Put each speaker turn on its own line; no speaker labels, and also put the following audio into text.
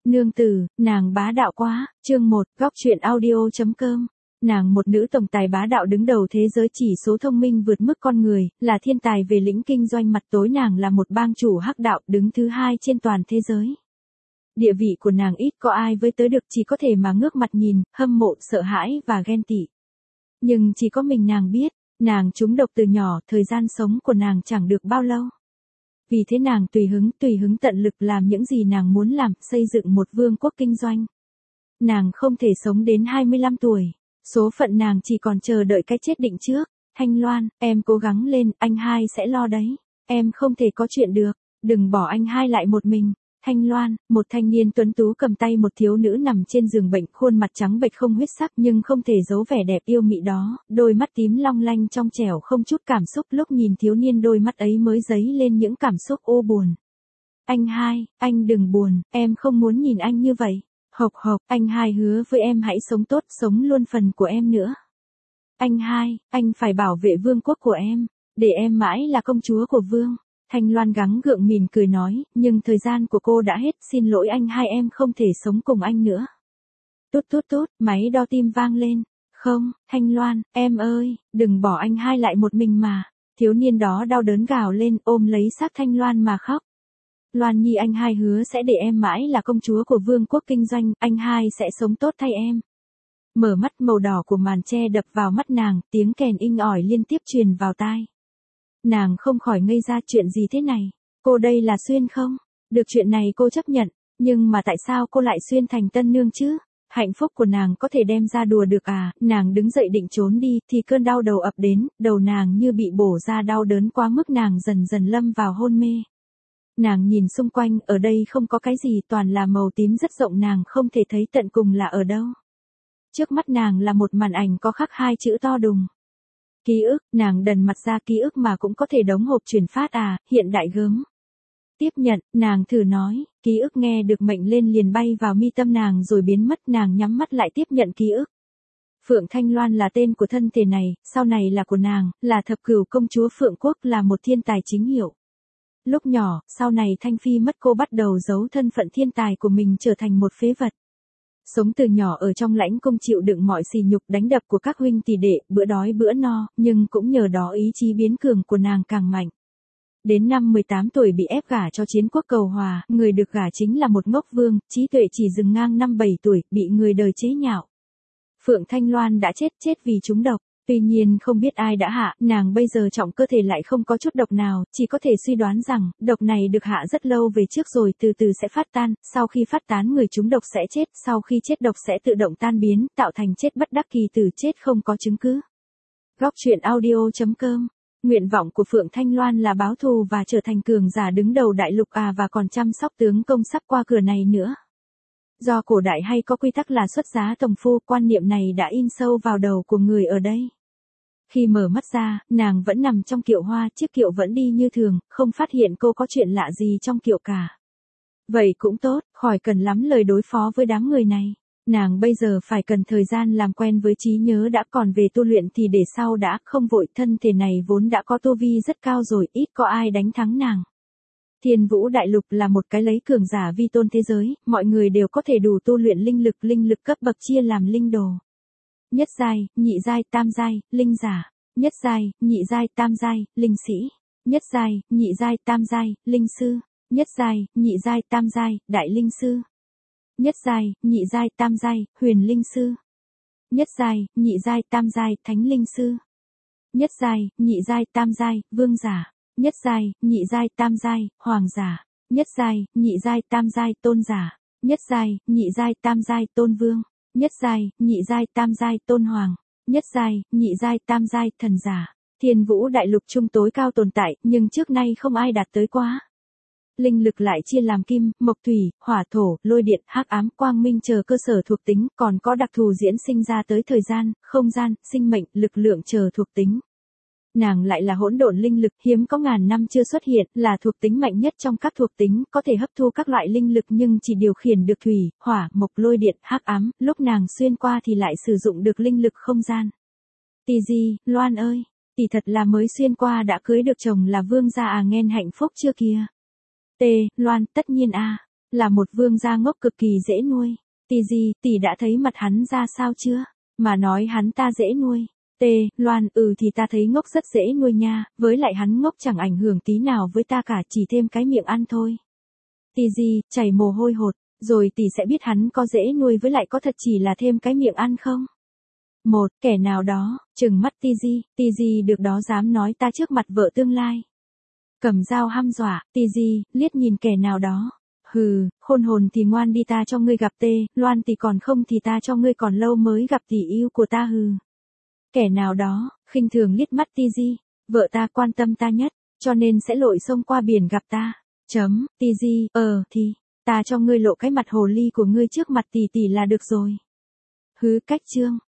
Nương tử, nàng bá đạo quá, chương 1, góc truyện audio.com. Nàng một nữ tổng tài bá đạo đứng đầu thế giới, chỉ số thông minh vượt mức con người, là thiên tài về lĩnh kinh doanh, mặt tối nàng là một bang chủ hắc đạo đứng thứ 2 trên toàn thế giới. Địa vị của nàng ít có ai với tới được, chỉ có thể mà ngước mặt nhìn, hâm mộ, sợ hãi và ghen tị. Nhưng chỉ có mình nàng biết, nàng trúng độc từ nhỏ, thời gian sống của nàng chẳng được bao lâu. Vì thế nàng tùy hứng tận lực làm những gì nàng muốn làm, xây dựng một vương quốc kinh doanh. Nàng không thể sống đến 25 tuổi, số phận nàng chỉ còn chờ đợi cái chết định trước. Thanh Loan, em cố gắng lên, anh hai sẽ lo đấy. Em không thể có chuyện được, đừng bỏ anh hai lại một mình. Thanh Loan, một thanh niên tuấn tú cầm tay một thiếu nữ nằm trên giường bệnh, khuôn mặt trắng bệch không huyết sắc nhưng không thể giấu vẻ đẹp yêu mị đó, đôi mắt tím long lanh trong trẻo không chút cảm xúc, lúc nhìn thiếu niên đôi mắt ấy mới dấy lên những cảm xúc ô buồn. Anh hai, anh đừng buồn, em không muốn nhìn anh như vậy. Hộc hộc, anh hai hứa với em hãy sống tốt, sống luôn phần của em nữa. Anh hai, anh phải bảo vệ vương quốc của em, để em mãi là công chúa của vương. Thanh Loan gắng gượng mỉm cười nói, nhưng thời gian của cô đã hết, xin lỗi anh hai, em không thể sống cùng anh nữa. Tút tút tút, máy đo tim vang lên. Không, Thanh Loan, em ơi, đừng bỏ anh hai lại một mình mà. Thiếu niên đó đau đớn gào lên, ôm lấy xác Thanh Loan mà khóc. Loan Nhi, anh hai hứa sẽ để em mãi là công chúa của vương quốc kinh doanh, anh hai sẽ sống tốt thay em. Mở mắt, màu đỏ của màn che đập vào mắt nàng, tiếng kèn inh ỏi liên tiếp truyền vào tai. Nàng không khỏi ngây ra, chuyện gì thế này? Cô đây là xuyên không? Được, chuyện này cô chấp nhận, nhưng mà tại sao cô lại xuyên thành tân nương chứ? Hạnh phúc của nàng có thể đem ra đùa được à? Nàng đứng dậy định trốn đi, thì cơn đau đầu ập đến, đầu nàng như bị bổ ra, đau đớn quá mức nàng dần dần lâm vào hôn mê. Nàng nhìn xung quanh, ở đây không có cái gì, toàn là màu tím rất rộng, nàng không thể thấy tận cùng là ở đâu. Trước mắt nàng là một màn ảnh có khắc 2 chữ to đùng. Ký ức, nàng đần mặt ra, ký ức mà cũng có thể đóng hộp chuyển phát à, hiện đại gớm. Tiếp nhận, nàng thử nói, ký ức nghe được mệnh lên liền bay vào mi tâm nàng rồi biến mất, nàng nhắm mắt lại tiếp nhận ký ức. Phượng Thanh Loan là tên của thân thể này, sau này là của nàng, là thập cửu công chúa Phượng Quốc, là một thiên tài chính hiệu. Lúc nhỏ, sau này Thanh Phi mất, cô bắt đầu giấu thân phận thiên tài của mình, trở thành một phế vật. Sống từ nhỏ ở trong lãnh cung, chịu đựng mọi sỉ nhục đánh đập của các huynh tỷ đệ, bữa đói bữa no, nhưng cũng nhờ đó ý chí biến cường của nàng càng mạnh. Đến năm 18 tuổi bị ép gả cho chiến quốc Cầu Hòa, người được gả chính là một ngốc vương, trí tuệ chỉ dừng ngang năm 7 tuổi, bị người đời chế nhạo. Phượng Thanh Loan đã chết vì trúng độc. Tuy nhiên không biết ai đã hạ, nàng bây giờ trọng cơ thể lại không có chút độc nào, chỉ có thể suy đoán rằng, độc này được hạ rất lâu về trước rồi từ từ sẽ phát tan, sau khi phát tán người trúng độc sẽ chết, sau khi chết độc sẽ tự động tan biến, tạo thành chết bất đắc kỳ tử, chết không có chứng cứ. Góc truyện audio.com. Nguyện vọng của Phượng Thanh Loan là báo thù và trở thành cường giả đứng đầu đại lục và còn chăm sóc tướng công sắp qua cửa này nữa. Do cổ đại hay có quy tắc là xuất giá tòng phu, quan niệm này đã in sâu vào đầu của người ở đây. Khi mở mắt ra, nàng vẫn nằm trong kiệu hoa, chiếc kiệu vẫn đi như thường, không phát hiện cô có chuyện lạ gì trong kiệu cả. Vậy cũng tốt, khỏi cần lắm lời đối phó với đám người này. Nàng bây giờ phải cần thời gian làm quen với trí nhớ đã, còn về tu luyện thì để sau đã, không vội, thân thể này vốn đã có tu vi rất cao rồi, ít có ai đánh thắng nàng. Thiên Vũ Đại Lục là một cái lấy cường giả vi tôn thế giới, mọi người đều có thể đủ tu luyện linh lực cấp bậc chia làm linh đồ. Nhất giai, nhị giai, tam giai, linh giả. Nhất giai, nhị giai, tam giai, linh sĩ. Nhất giai, nhị giai, tam giai, linh sư. Nhất giai, nhị giai, tam giai, đại linh sư. Nhất giai, nhị giai, tam giai, huyền linh sư. Nhất giai, nhị giai, tam giai, thánh linh sư. Nhất giai, nhị giai, tam giai, vương giả. Nhất giai, nhị giai, tam giai, hoàng giả. Nhất giai, nhị giai, tam giai, tôn giả. Nhất giai, nhị giai, tam giai, tôn vương. Nhất giai, nhị giai, tam giai, tôn hoàng. Nhất giai, nhị giai, tam giai, thần giả. Thiên Vũ Đại Lục trung tối cao tồn tại, nhưng trước nay không ai đạt tới quá. Linh lực lại chia làm kim, mộc, thủy, hỏa, thổ, lôi điện, hắc ám, quang minh chờ cơ sở thuộc tính, còn có đặc thù diễn sinh ra tới thời gian, không gian, sinh mệnh, lực lượng chờ thuộc tính. Nàng lại là hỗn độn linh lực, hiếm có ngàn năm chưa xuất hiện, là thuộc tính mạnh nhất trong các thuộc tính, có thể hấp thu các loại linh lực nhưng chỉ điều khiển được thủy, hỏa, mộc, lôi điện, hắc ám, lúc nàng xuyên qua thì lại sử dụng được linh lực không gian. Tỷ gì, Loan ơi, tỷ thật là mới xuyên qua đã cưới được chồng là vương gia à, nghe hạnh phúc chưa kìa. Loan, tất nhiên Là một vương gia ngốc cực kỳ dễ nuôi. Tỷ đã thấy mặt hắn ra sao chưa? Mà nói hắn ta dễ nuôi. Loan, thì ta thấy ngốc rất dễ nuôi nha, với lại hắn ngốc chẳng ảnh hưởng tí nào với ta cả, chỉ thêm cái miệng ăn thôi. Chảy mồ hôi hột, rồi tỷ sẽ biết hắn có dễ nuôi với lại có thật chỉ là thêm cái miệng ăn không? Một kẻ nào đó, trừng mắt Tg được đó dám nói ta trước mặt vợ tương lai. Cầm dao hăm dọa, liếc nhìn kẻ nào đó. Hừ, khôn hồn thì ngoan đi, ta cho ngươi gặp Loan thì còn không thì ta cho ngươi còn lâu mới gặp tỷ yêu của ta hừ. Kẻ nào đó, khinh thường liếc mắt vợ ta quan tâm ta nhất, cho nên sẽ lội sông qua biển gặp ta. Thì, ta cho ngươi lộ cái mặt hồ ly của ngươi trước mặt tỷ là được rồi. Hứ cách chương.